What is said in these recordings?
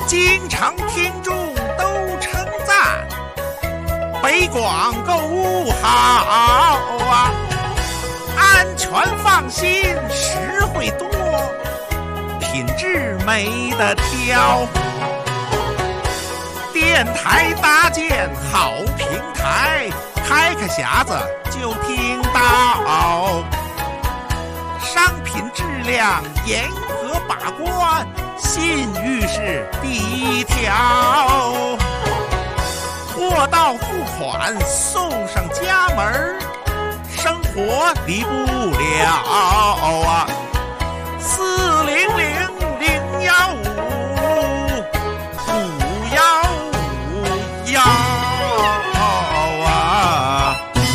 经常听众都称赞北广购物好啊，安全放心，实惠多，品质没得挑。电台搭建好平台，开开匣子就听到，商品质量严格把关，信誉是第一条。货到付款送上家门，生活离不了啊！400-015-515啊！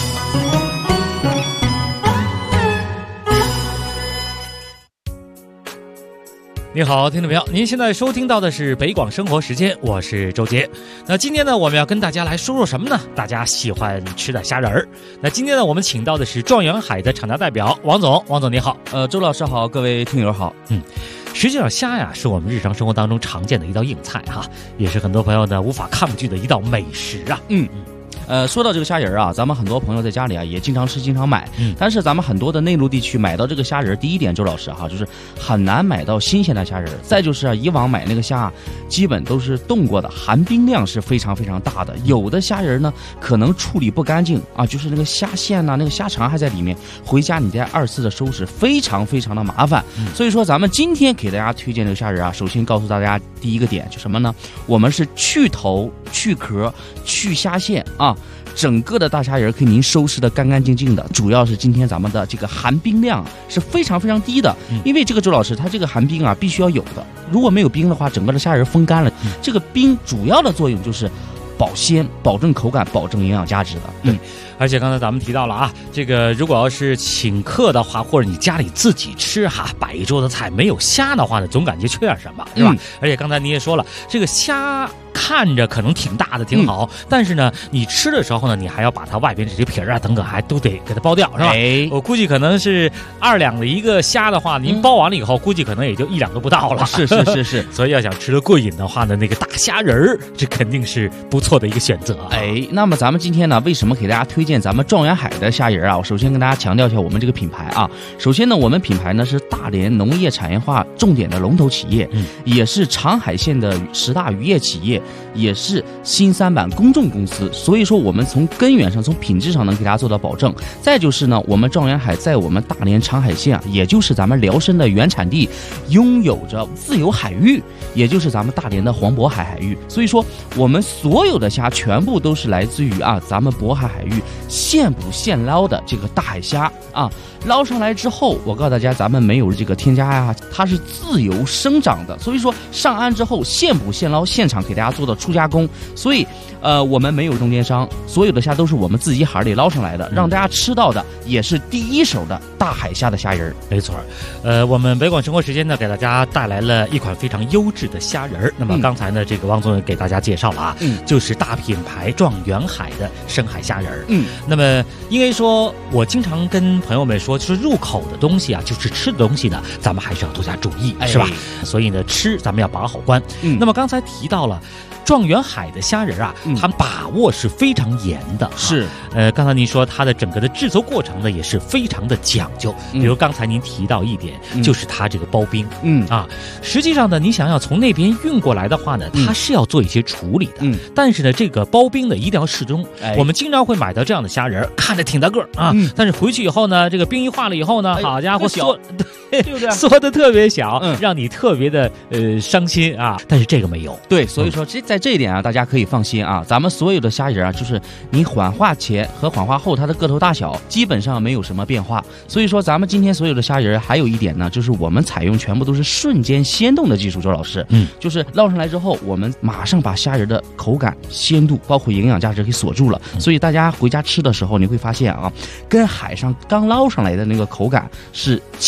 你好，听众朋友，您现在收听到的是北广生活时间，我是周杰。那今天呢，我们要跟大家来说说什么呢？大家喜欢吃的虾仁儿。那今天呢，我们请到的是状元海的厂家代表王总。王总你好。 周老师好，各位听友好。 实际上虾呀是我们日常生活当中常见的一道硬菜哈，也是很多朋友呢无法抗拒的一道美食啊。 说到这个虾仁啊，咱们很多朋友在家里啊也经常吃经常买，但是咱们很多的内陆地区买到这个虾仁，第一点周老师哈，就是很难买到新鲜的虾仁，再就是啊以往买那个虾基本都是冻过的，含冰量是非常非常大的，有的虾仁呢可能处理不干净啊，就是那个虾线呐、那个虾肠还在里面，回家你再二次的收拾非常非常的麻烦。所以说咱们今天给大家推荐这个虾仁啊，首先告诉大家第一个点就什么呢？我们是去头去壳去虾线啊，整个的大虾仁给您收拾的干干净净的，主要是今天咱们的这个含冰量是非常非常低的，因为这个周老师他这个含冰啊必须要有的，如果没有冰的话，整个的虾仁风干了，这个冰主要的作用就是保鲜、保证口感、保证营养价值的。 而且刚才咱们提到了啊，这个如果要是请客的话，或者你家里自己吃哈，摆一桌子菜没有虾的话呢，总感觉缺点什么，是吧？而且刚才你也说了，这个虾看着可能挺大的挺好，但是呢你吃的时候呢，你还要把它外边这些皮儿啊等等还都得给它剥掉，是吧？我估计可能是2两的一个虾的话，您剥完了以后估计可能也就1两都不到了。 是所以要想吃得过瘾的话呢，那个大虾仁儿这肯定是不错的一个选择啊。 那么咱们今天呢为什么给大家推荐咱们状元海的虾仁啊？我首先跟大家强调一下我们这个品牌啊。首先呢，我们品牌呢是大连农业产业化重点的龙头企业，也是长海县的10大渔业企业，也是新三板公众公司，所以说我们从根源上从品质上能给大家做到保证。再就是呢，我们状元海在我们大连长海县啊，也就是咱们辽参的原产地，拥有着自由海域，也就是咱们大连的黄渤海海域，所以说我们所有的虾全部都是来自于啊咱们渤海海域现捕现捞的这个大海虾啊，捞上来之后，我告诉大家，咱们没有这个添加呀，它是自由生长的，所以说上岸之后现捕现捞，现场给大家做的初加工，所以我们没有中间商，所有的虾都是我们自己海里捞上来的，让大家吃到的也是第一手的大海虾的虾仁。 没错，我们北广生活时间呢给大家带来了一款非常优质的虾仁。那么刚才呢这个汪总给大家介绍了啊，就是大品牌状元海的深海虾仁。那么应该说我经常跟朋友们说，就是入口的东西啊，就是吃的东西呢，咱们还是要多加注意，是吧？所以呢吃咱们要把好关。那么刚才提到了状元海的虾仁啊，它把握是非常严的。 是， 刚才您说它的整个的制作过程呢，也是非常的讲究。比如刚才您提到一点，就是它这个包冰。实际上呢，你想要从那边运过来的话呢，它是要做一些处理的。但是呢，这个包冰呢，一定要适中。我们经常会买到这样的虾仁，看着挺大个啊，但是回去以后呢，这个冰一化了以后呢，好家伙，缩的特别小，让你特别的伤心啊。但是这个没有。 对，所以说在这一点啊，大家可以放心啊，咱们所有的虾仁啊，就是你缓化前和缓化后它的个头大小基本上没有什么变化。所以说咱们今天所有的虾仁还有一点呢，就是我们采用全部都是瞬间鲜冻的技术，周老师，就是捞上来之后，我们马上把虾仁的口感、鲜度，包括营养价值给锁住了。所以大家回家吃的时候，你会发现啊，跟海上刚捞上来的那个口感是几乎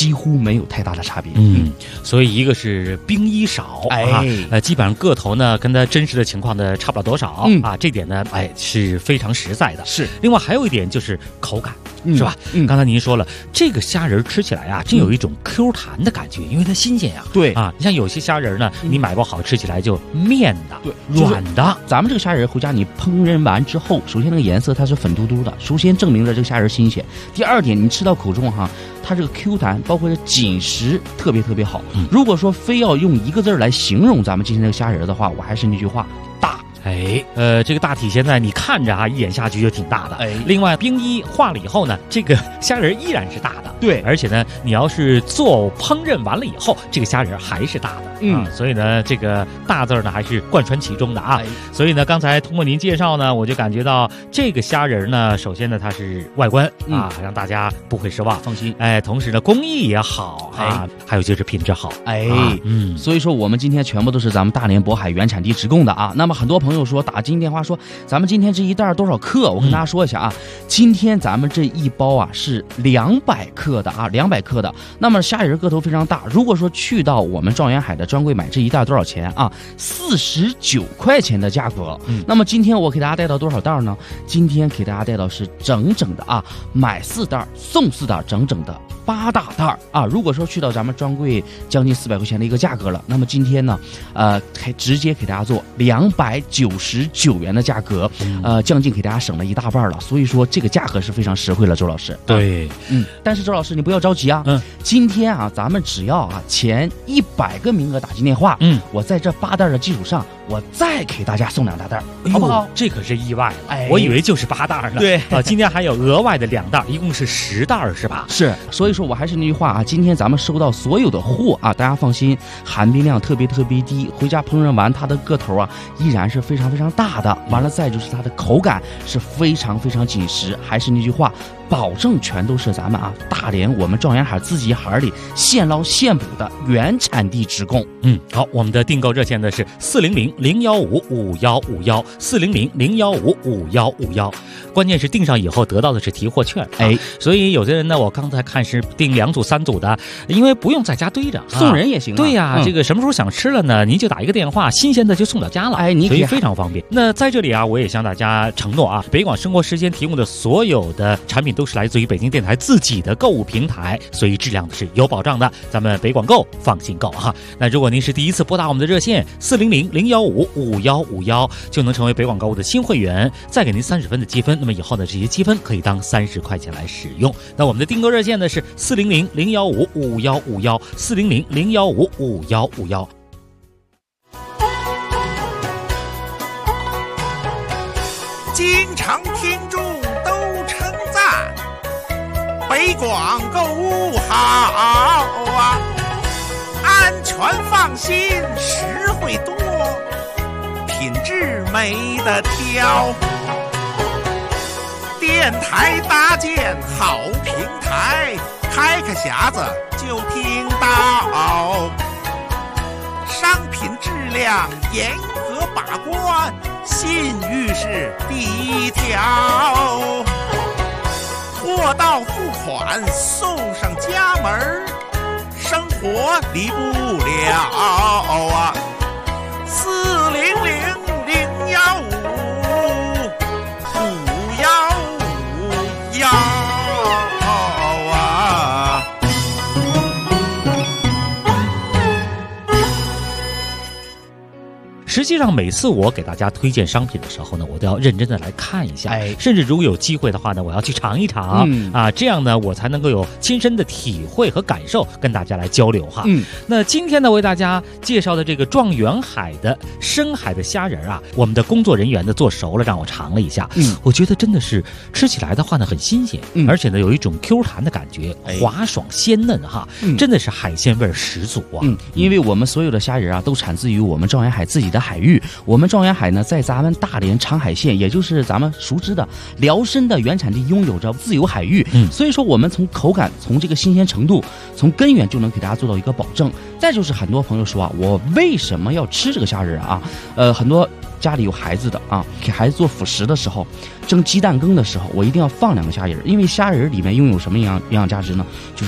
没有太大的差别。 所以一个是冰衣少，基本上个头呢跟它真实的情况呢差不了多少，这点呢是非常实在的。 是， 另外还有一点就是口感。是吧？刚才您说了，这个虾仁吃起来啊，真有一种 Q 弹的感觉，因为它新鲜呀。 对啊，你像有些虾仁呢，你买不好，吃起来就面的， 对， 软的。 咱们这个虾仁回家你烹饪完之后，首先那个颜色它是粉嘟嘟的，首先证明了这个虾仁新鲜。第二点，你吃到口中哈，它这个 Q 弹，包括这紧实，特别特别好。如果说非要用一个字来形容咱们今天这个虾仁的话，我还是那句话，大。 这个大体现在你看着啊，一眼下去就挺大的。另外冰衣化了以后呢，这个虾仁依然是大的。 对， 而且呢，你要是做烹饪完了以后，这个虾仁还是大的。所以呢，这个大字呢还是贯穿其中的啊。所以呢，刚才通过您介绍呢，我就感觉到这个虾仁呢，首先呢它是外观让大家不会失望， 放心。 同时呢工艺也好还有就是品质好。 所以说我们今天全部都是咱们大连渤海原产地直供的啊。那么很多朋友说打进电话说咱们今天这一袋多少克？我跟大家说一下啊，今天咱们这一包啊是200克的啊，200克的。那么虾仁个头非常大，如果说去到我们状元海的专柜买这一袋多少钱啊？49块钱的价格。那么今天我给大家带到多少袋呢？今天给大家带到是整整的啊，买4袋送4袋，整整的8大袋啊！如果说去到咱们专柜将近400块钱的一个价格了，那么今天呢，直接给大家做299元的价格，将近给大家省了一大半了。所以说这个价格是非常实惠了，周老师。 对， 但是周老师你不要着急啊，今天啊咱们只要啊前100个名额打进电话，我在这8袋的基础上，我再给大家送2大袋，好不好？ 这可是意外了，我以为就是8袋呢。 对今天还有额外的2袋，一共是10袋是吧？ 是，所以说我还是那句话啊，今天咱们收到所有的货啊，大家放心，含冰量特别低，回家烹饪完它的个头啊依然是非常非常大的。完了再就是它的口感是非常非常紧实，还是那句话，保证全都是咱们啊大连我们状元海自己海里现捞现捕的原产地直供。 好，我们的订购热线呢是400-015-5151，400-015-5151，关键是订上以后得到的是提货券。所以有的人呢，我刚才看是订2组3组的，因为不用在家堆着， 送人也行。 对呀，这个什么时候想吃了呢，您就打一个电话，新鲜的就送到家了。所以非常方便。那在这里啊，我也向大家承诺啊，北广生活时间提供的所有的产品都是来自于北京电台自己的购物平台，所以质量是有保障的。咱们北广购放心购哈。那如果您是第一次拨打我们的热线400-015-5151，就能成为北广购物的新会员，再给您30分的积分。那么以后呢，这些积分可以当30块钱来使用。那我们的订购热线呢是400-015-5151，400-015-5151。 经常听众都称赞北广购物好啊，安全放心，实惠多，品质没得挑。电台搭建好平台，开个匣子就听到，商品质量严格把关，信誉是第一条。货到付款送上家门，生活离不了啊。400-015-5151啊。 实际上每次我给大家推荐商品的时候呢，我都要认真的来看一下，甚至如果有机会的话呢，我要去尝一尝，这样呢我才能够有亲身的体会和感受，跟大家来交流哈。那今天呢为大家介绍的这个状元海的深海的虾仁啊，我们的工作人员呢做熟了，让我尝了一下，我觉得真的是吃起来的话呢很新鲜，而且呢有一种 Q 弹的感觉，滑爽鲜嫩哈，真的是海鲜味十足啊。 因为我们所有的虾仁啊都产自于我们状元海自己的海域，我们状元海呢在咱们大连长海县，也就是咱们熟知的辽参的原产地，拥有着自由海域，所以说我们从口感，从这个新鲜程度，从根源就能给大家做到一个保证。再就是很多朋友说啊，我为什么要吃这个虾仁啊？很多家里有孩子的啊，给孩子做辅食的时候，蒸鸡蛋羹的时候，我一定要放2个虾仁，因为虾仁里面拥有什么营养价值呢？就是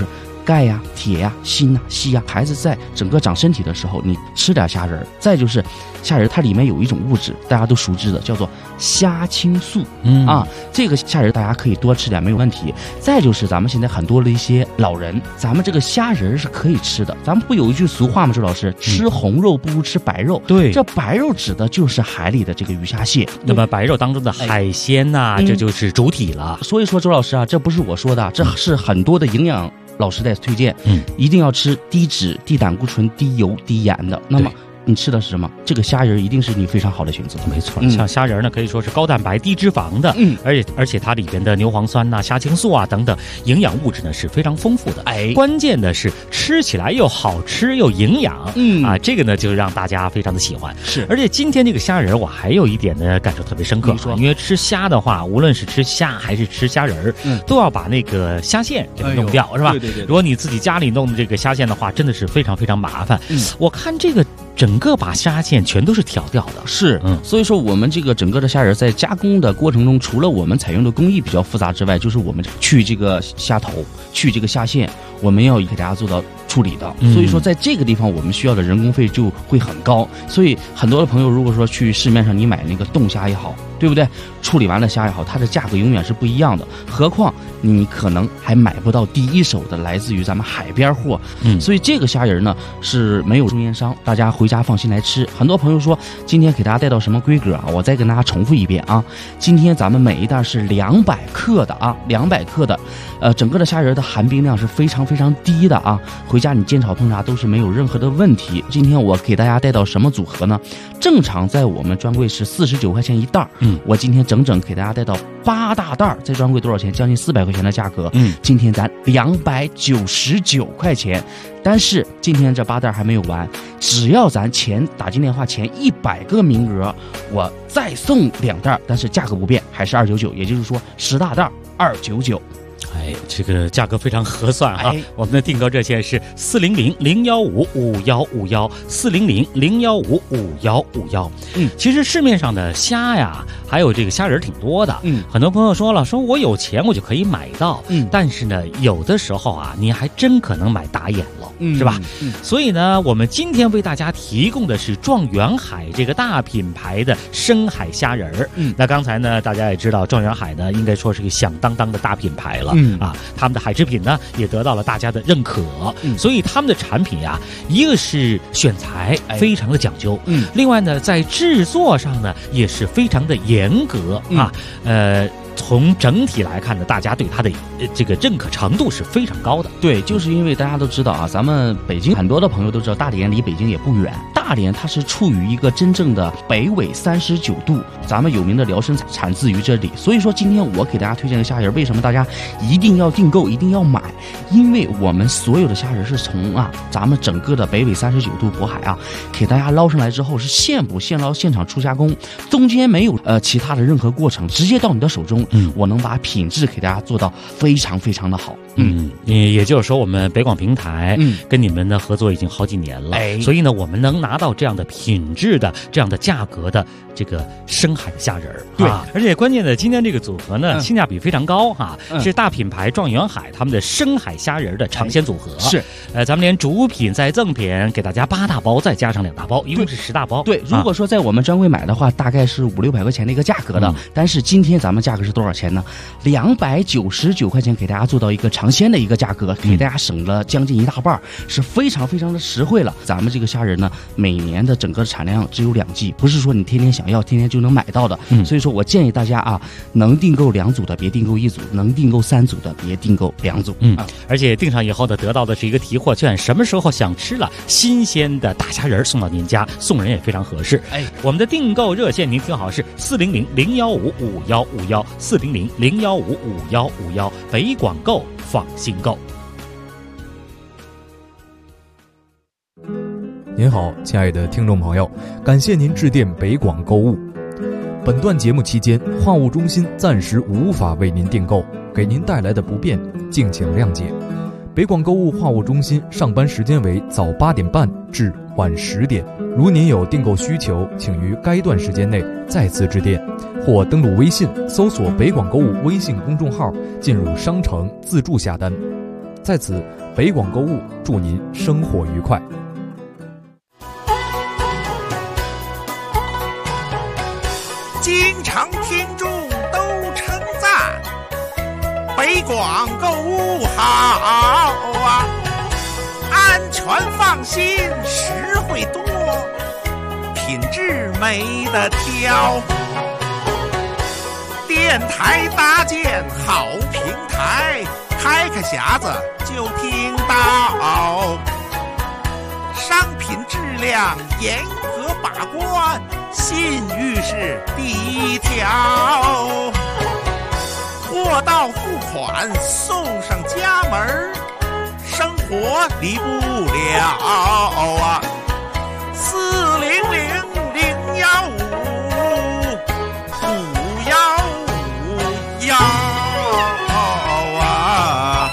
钙呀、铁呀、锌呐、硒呀。孩子在整个长身体的时候，你吃点虾仁。再就是虾仁它里面有一种物质大家都熟知的，叫做虾青素。这个虾仁大家可以多吃点没有问题。再就是咱们现在很多的一些老人，咱们这个虾仁是可以吃的。咱们不有一句俗话吗？周老师，吃红肉不如吃白肉。 对， 这白肉指的就是海里的这个鱼虾蟹。 那么白肉当中的海鲜呐，这就是主体了。 所以说周老师啊，这不是我说的，这是很多的营养老师在推荐，一定要吃低脂、低胆固醇、低油、低盐的。那么你吃的是什么？这个虾仁一定是你非常好的选择。 没错，像虾仁呢，可以说是高蛋白、低脂肪的，而且它里边的牛磺酸呐、虾青素啊等等营养物质呢是非常丰富的。关键的是吃起来又好吃又营养，这个呢就让大家非常的喜欢。 是， 而且今天这个虾仁，我还有一点呢感受特别深刻，因为吃虾的话，无论是吃虾还是吃虾仁，都要把那个虾线给它弄掉，是吧？ 对。 如果你自己家里弄的这个虾线的话，真的是非常非常麻烦。我看这个整个把虾线全都是挑掉的， 是，所以说我们这个整个的虾仁在加工的过程中，除了我们采用的工艺比较复杂之外，就是我们去这个虾头、去这个虾线，我们要给大家做到处理的。所以说在这个地方我们需要的人工费就会很高。所以很多的朋友如果说去市面上你买那个冻虾也好，对不对？处理完了虾也好，它的价格永远是不一样的。何况你可能还买不到第一手的来自于咱们海边货。所以这个虾仁呢是没有中间商，大家回家放心来吃。很多朋友说今天给大家带到什么规格啊？我再跟大家重复一遍啊，今天咱们每一袋是200克的啊，200克的，整个的虾仁的含冰量是非常非常低的啊，回家你煎炒烹炸都是没有任何的问题。今天我给大家带到什么组合呢？正常在我们专柜是49块钱一袋，我今天整整给大家带到8大袋，在专柜多少钱？将近400块钱的价格。今天咱299块钱。但是今天这8袋还没有完，只要咱打进电话前100个名额，我再送2袋，但是价格不变，还是299，也就是说10大袋299。 这个价格非常合算啊！我们的订购热线是400-015-5151，400-015-5151。其实市面上的虾呀，还有这个虾仁挺多的。很多朋友说了，说我有钱我就可以买到。但是呢，有的时候啊，你还真可能买打眼了，是吧？所以呢，我们今天为大家提供的是状元海这个大品牌的深海虾仁儿。那刚才呢，大家也知道，状元海呢，应该说是个响当当的大品牌了。他们的海制品呢也得到了大家的认可，所以他们的产品呀，一个是选材非常的讲究，另外呢在制作上呢也是非常的严格啊，从整体来看呢，大家对它的这个认可程度是非常高的。 对，就是因为大家都知道啊，咱们北京很多的朋友都知道，大连离北京也不远。大连它是处于一个真正的北纬39度，咱们有名的辽参产自于这里。所以说今天我给大家推荐的虾仁，为什么大家一定要订购，一定要买？因为我们所有的虾仁是从咱们整个的北纬39度渤海给大家捞上来之后是现捕现捞现场出加工，中间没有其他的任何过程，直接到你的手中。我能把品质给大家做到非常非常的好。 也就是说，我们北广平台跟你们的合作已经好几年了，所以呢，我们能拿到这样的品质的、这样的价格的这个深海的虾仁儿。 对， 而且关键的，今天这个组合呢，性价比非常高是大品牌状元海他们的深海虾仁的尝鲜组合。 是， 咱们连主品再赠品，给大家8大包，再加上2大包，一共是10大包。 对，如果说在我们专柜买的话，大概是500-600块钱的一个价格的，但是今天咱们价格是多少钱呢？299块钱给大家做到一个尝鲜的一个价格，给大家省了将近1大半，是非常非常的实惠了。咱们这个虾仁呢，每年的整个产量只有2季，不是说你天天想要天天就能买到的。所以说我建议大家能订购2组的别订购1组，能订购3组的别订购2组。 而且订上以后呢，得到的是一个提货券，什么时候想吃了新鲜的大虾仁送到您家，送人也非常合适。我们的订购热线您听好是400-015-5151，400-015-5151，北广购放心购。 您好，亲爱的听众朋友，感谢您致电北广购物。本段节目期间，话务中心暂时无法为您订购，给您带来的不便，敬请谅解。北广购物话务中心上班时间为早8点半至晚10点。如您有订购需求，请于该段时间内再次致电，或登录微信搜索北广购物微信公众号，进入商城自助下单。在此， 北广购物祝您生活愉快。 经常听众都称赞北广购物好啊，安全放心，实惠多，品质没得挑。电台搭建好平台，开开匣子就听到，商品质量严格把关，信誉是第一条。货到付款送上家门，生活离不了啊！400-015-515啊！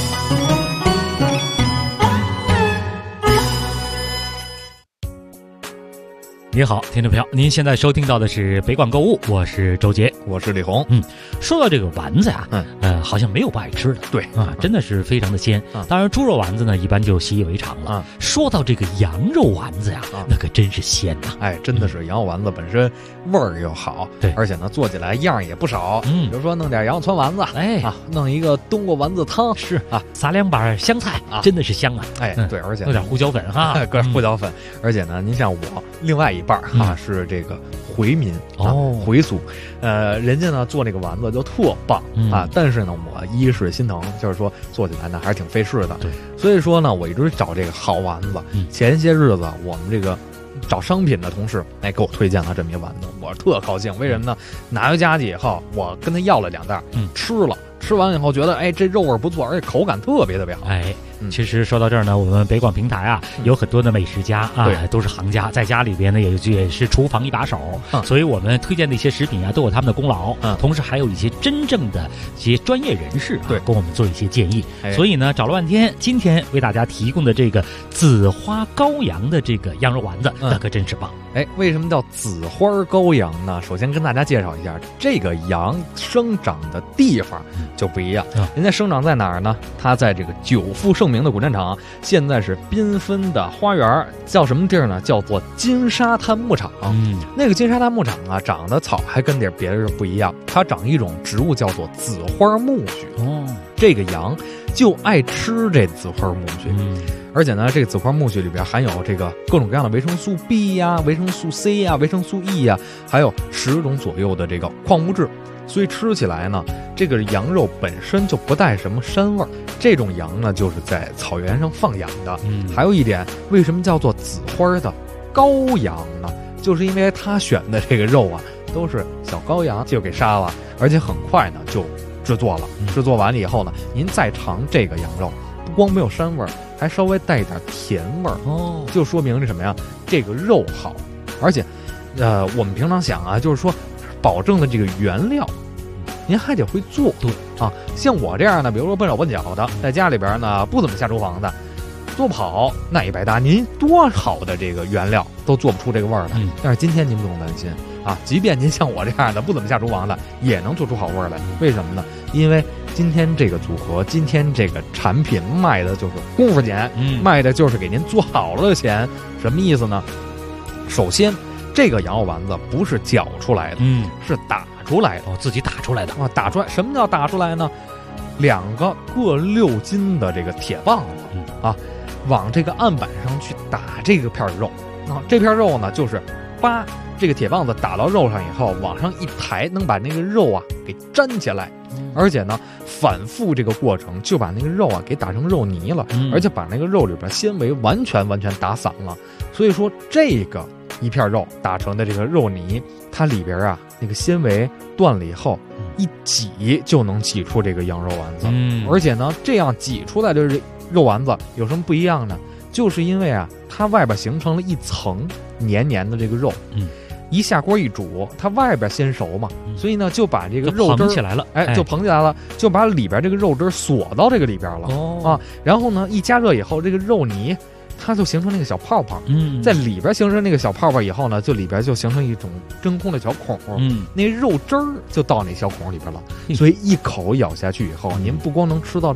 你好，听众朋友，您现在收听到的是北广购物，我是周杰， 我是李红。 说到这个丸子呀，好像没有不爱吃的， 对啊，真的是非常的鲜。当然，猪肉丸子呢，一般就习以为常了。说到这个羊肉丸子呀，那可真是鲜呐！ 哎，真的是羊肉丸子本身味儿又好， 对， 而且呢做起来样也不少。比如说弄点羊肉汆丸子， 哎啊，弄一个冬瓜丸子汤， 是啊，撒2把香菜啊，真的是香啊！ 哎，对，而且有点胡椒粉哈， 搁点胡椒粉。而且呢，您像我另外一半啊是这个回民回族，人家呢做那个丸子就特棒啊，但是呢我一是心疼，就是说做起来呢还是挺费事的， 对， 所以说呢我一直找这个好丸子。前些日子我们这个找商品的同事哎给我推荐了这么一丸子，我特高兴。为什么呢？拿回家去以后，我跟他要了2袋，吃了。吃完以后觉得，哎，这肉味不错，而且口感特别好。 哎，其实说到这儿呢，我们北广平台啊，有很多的美食家啊，都是行家，在家里边呢也是厨房一把手，所以我们推荐的一些食品啊，都有他们的功劳。同时还有一些真正的一些专业人士，对，跟我们做一些建议。所以呢，找了半天，今天为大家提供的这个紫花羔羊的这个羊肉丸子，那可真是棒。 哎，为什么叫紫花羔羊呢？首先跟大家介绍一下，这个羊生长的地方就不一样。人家生长在哪儿呢？它在这个久负盛名的古战场，现在是缤纷的花园，叫什么地儿呢？叫做金沙滩牧场。那个金沙滩牧场啊，长的草还跟别的不一样，它长一种植物叫做紫花苜蓿。这个羊就爱吃这紫花苜蓿。而且呢，这个紫花苜蓿里边含有这个各种各样的维生素 B 呀、维生素 C 呀、维生素 E 呀，还有10种左右的这个矿物质，所以吃起来呢，这个羊肉本身就不带什么膻味儿。这种羊呢，就是在草原上放养的。还有一点，为什么叫做紫花的羔羊呢？就是因为它选的这个肉啊，都是小羔羊就给杀了，而且很快呢就制作了。制作完了以后呢，您再尝这个羊肉，不光没有膻味儿，还稍微带一点甜味儿。就说明这什么呀？这个肉好，而且，我们平常想啊，就是说，保证的这个原料，您还得会做。对啊，像我这样的，比如说笨手笨脚的，在家里边呢不怎么下厨房的，做不好那也白搭。您多好的这个原料都做不出这个味儿来。但是今天您不用担心啊，即便您像我这样的不怎么下厨房的，也能做出好味儿来。为什么呢？因为今天这个组合，今天这个产品卖的就是功夫钱，卖的就是给您做好了的钱。什么意思呢？首先，这个羊肉丸子不是搅出来的，是打出来的。 自己打出来的啊，打出来。什么叫打出来呢？2个各6斤的这个铁棒子啊，往这个案板上去打这个片肉啊。这片肉呢，就是把这个铁棒子打到肉上以后，往上一抬，能把那个肉啊给粘起来。而且呢，反复这个过程就把那个肉啊给打成肉泥了，而且把那个肉里边纤维完全打散了。所以说，这个一片肉打成的这个肉泥，它里边啊那个纤维断了以后，一挤就能挤出这个羊肉丸子。而且呢，这样挤出来的肉丸子有什么不一样呢？就是因为啊，它外边形成了一层黏黏的这个肉。一下锅一煮，它外边先熟嘛，所以呢就把这个肉汁膨起来了， 就膨起来了，就把里边这个肉汁锁到这个里边了。啊，然后呢一加热以后，这个肉泥它就形成那个小泡泡。在里边形成那个小泡泡以后呢，就里边就形成一种真空的小孔。那肉汁儿就到那小孔里边了。所以一口咬下去以后，您不光能吃到这个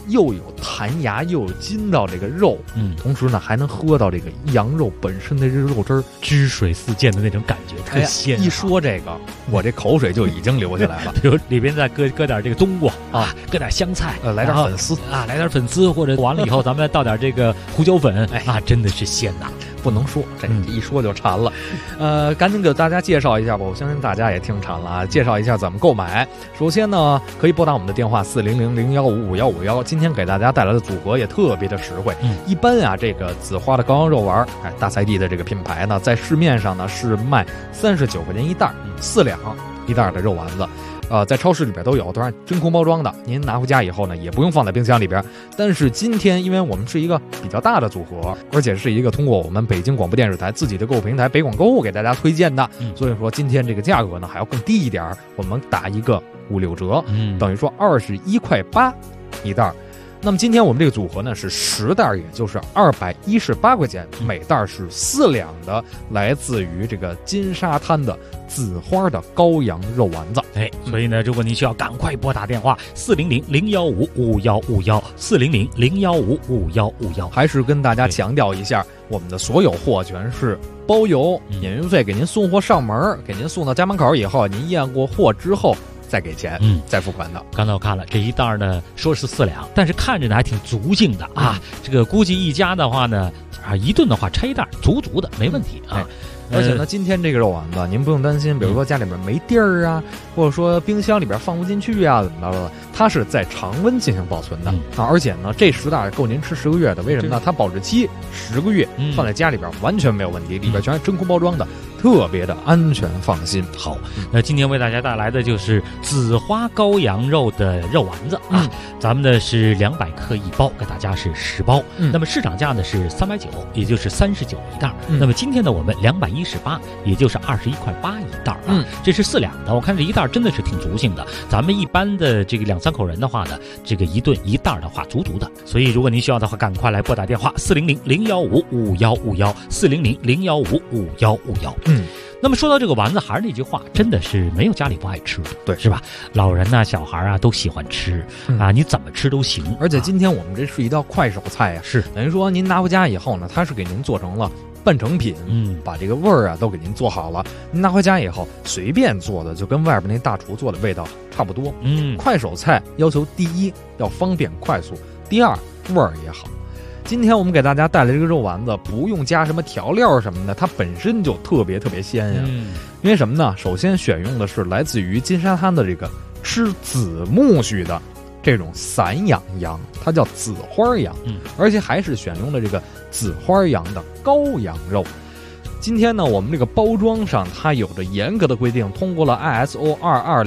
又有弹牙又有筋道这个肉，同时呢还能喝到这个羊肉本身的这肉汁儿， 汁水四溅的那种感觉，特鲜。 一说这个，我这口水就已经流下来了。 比如里边再搁点这个冬瓜啊，搁点香菜， 来点粉丝啊，来点粉丝，或者完了以后咱们再倒点这个胡椒粉，啊，真的是鲜呐， 不能说，这一说就馋了。赶紧给大家介绍一下吧，我相信大家也听馋了啊。介绍一下怎么购买。首先呢，可以拨打我们的电话400-015-5151。今天给大家带来的组合也特别的实惠。一般啊，这个紫花的羔羊肉丸，大菜地的这个品牌呢，在市面上呢是卖39块钱一袋，4两一袋的肉丸子。在超市里边都有，都是真空包装的。您拿回家以后呢，也不用放在冰箱里边。但是今天，因为我们是一个比较大的组合，而且是一个通过我们北京广播电视台自己的购物平台北广购物给大家推荐的，所以说今天这个价格呢还要更低一点，我们打一个5-6折，等于说21.8块一袋。那么今天我们这个组合呢是10袋，也就是218块钱，每袋是4两的，来自于这个金沙滩的紫花的羔羊肉丸子。 所以呢，如果您需要，赶快拨打电话400-015-5151，400-015-5151。 还是跟大家强调一下，我们的所有货全是包邮，免运费，给您送货上门，给您送到家门口以后，您验过货之后再给钱，再付款的。 刚才我看了这一袋呢，说是4两，但是看着呢还挺足性的啊。这个估计一家的话呢，一顿的话拆一袋，足足的没问题啊。 而且呢，今天这个肉丸子您不用担心，比如说家里边没地儿啊，或者说冰箱里边放不进去啊，怎么着的，它是在常温进行保存的啊。而且呢，这10袋够您吃10个月的，为什么呢？它保质期10个月，放在家里边完全没有问题，里边全是真空包装的，特别的安全放心。 好，那今天为大家带来的就是紫花羔羊肉的肉丸子啊，咱们的是200克一包，给大家是10包。那么市场价呢是390，也就是39一袋。那么今天呢，我们218，也就是21.8块一袋啊。这是4两的，我看这一袋真的是挺足性的。咱们一般的这个2-3口人的话呢，这个一顿一袋的话，足足的。所以如果您需要的话，赶快来拨打电话400-015-5151，400-015-5151。那么说到这个丸子，还是那句话，真的是没有家里不爱吃的， 对， 是吧？老人呐、小孩啊都喜欢吃啊，你怎么吃都行。 而且今天我们这是一道快手菜呀， 是等于说您拿回家以后呢，它是给您做成了半成品，把这个味儿啊都给您做好了。您拿回家以后随便做的，就跟外边那大厨做的味道差不多。快手菜要求第一要方便快速，第二味儿也好。今天我们给大家带来这个肉丸子，不用加什么调料什么的，它本身就特别鲜呀。因为什么呢？首先选用的是来自于金沙滩的这个吃紫苜蓿的这种散养羊，它叫紫花羊，而且还是选用了这个紫花羊的羔羊肉。今天呢，我们这个包装上它有着严格的规定，通过了 ISO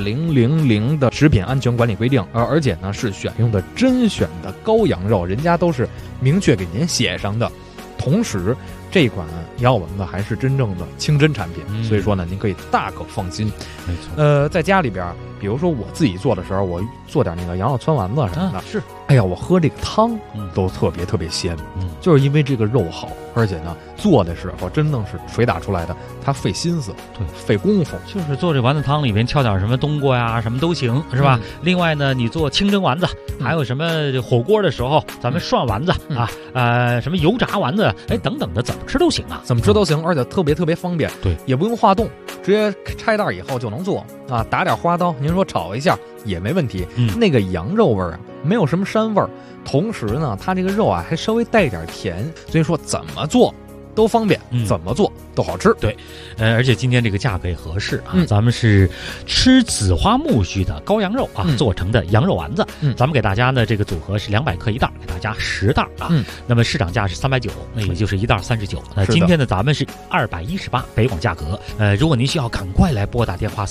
22000的食品安全管理规定，而且呢是选用的甄选的羔羊肉，人家都是明确给您写上的。同时这款羊肉丸子还是真正的清真产品，所以说呢您可以大可放心。 没错， 在家里边，比如说我自己做的时候，我做点那个羊肉汆丸子什么的， 是， 哎呀，我喝这个汤都特别鲜，就是因为这个肉好，而且呢做的时候真的是水打出来的，它费心思，对，费功夫。 就是做这丸子汤里面敲点什么冬瓜呀，什么都行，是吧？另外呢，你做清蒸丸子，还有什么火锅的时候，咱们涮丸子什么油炸丸子，等等的，怎么吃都行啊， 怎么吃都行，而且特别方便， 对， 也不用化冻，直接拆袋以后就能做啊，打点花刀，您说炒一下也没问题。那个羊肉味啊，没有什么膻味儿，同时呢，它这个肉啊还稍微带一点甜，所以说怎么做都方便，怎么做都好吃。 对，而且今天这个价格也合适啊，咱们是吃紫花苜蓿的羔羊肉啊做成的羊肉丸子，咱们给大家呢这个组合是200克一袋，给大家10袋啊，那么市场价是390，那也就是一袋39。那今天呢咱们是218北广价格，如果您需要，赶快来拨打电话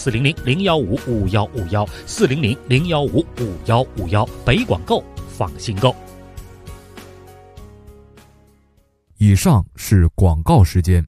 400-015-5151，400-015-5151，北广购，放心购。 以上是广告时间。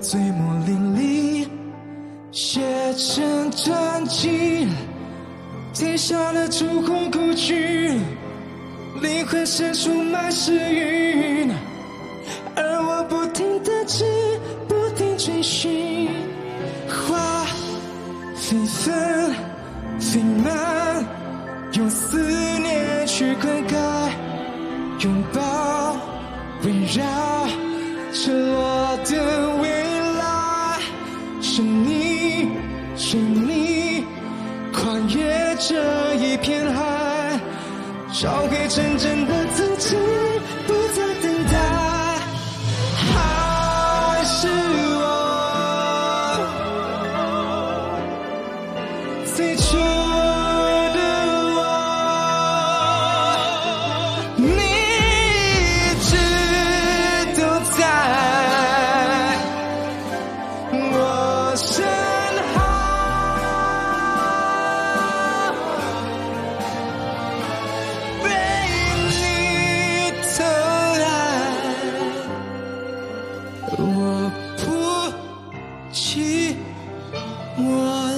醉墨淋漓，写成传奇，贴上了烛火故居，灵魂深处满是云，而我不停地追，不停追寻，花飞纷飞满，用思念去灌溉，拥抱围绕赤裸的未来，是你是你跨越这一片海，找回真正的自己，不再等待，还是我最初的我，你一直都在我身后，被你疼爱，我不寂寞了。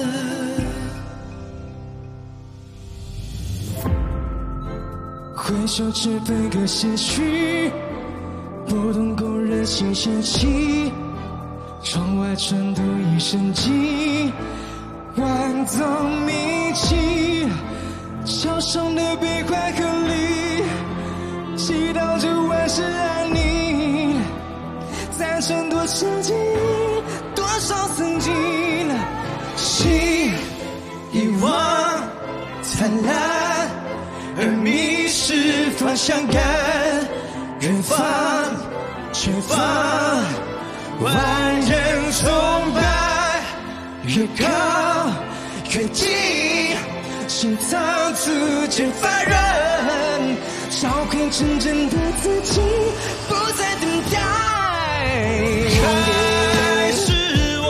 回首只分个些许，不懂工人心嫌弃，窗外传读一声寂，万藏铭记，桥上的悲欢和离，祈祷着万事安宁，赞成多少记忆，多少曾经，心遗忘灿烂，而迷失方向感，远方前方万人崇拜，越高越近，心脏逐渐发热，找回真正的自己，不再等待，还是我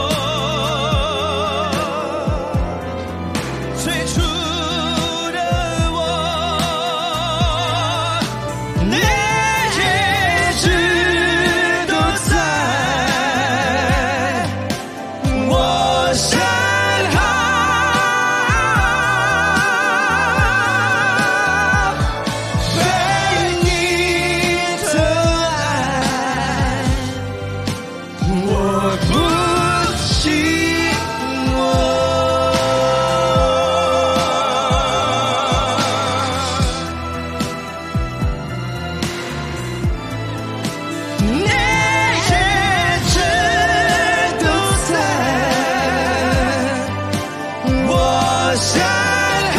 最初的我，你一直都在我身后，被你疼爱，我不寂寞。你一直都在我身后，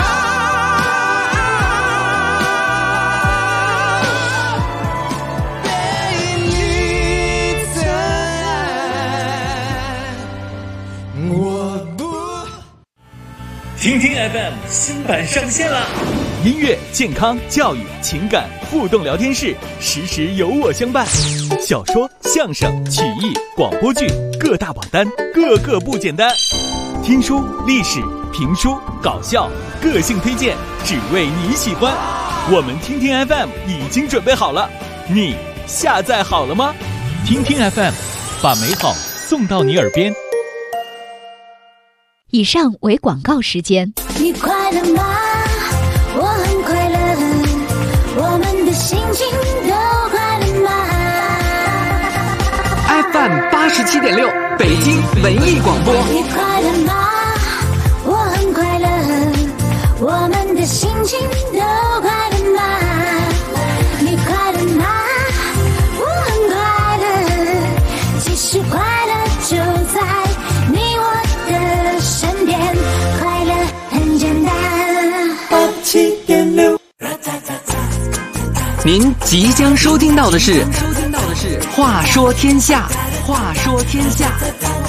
被你疼爱，我不。 听听 FM 新版上线啦！ 音乐、健康、教育、情感互动聊天室，时时有我相伴。小说、相声、曲艺、广播剧，各大榜单，个个不简单。听书、历史、评书、搞笑，个性推荐，只为你喜欢。我们听听 FM 已经准备好了，你下载好了吗？ 听听 FM， 把美好送到你耳边。 以上为广告时间。 你快乐吗？我很快乐，我们的心情都快乐吗？ FM 87.6北京文艺广播。 你快乐吗？我很快乐，我们的心情都快乐吗？你快乐吗？我很快乐，其实快乐就在你我的身边，快乐很简单。87.6。 您即将收听到的是《话说天下》，话说天下。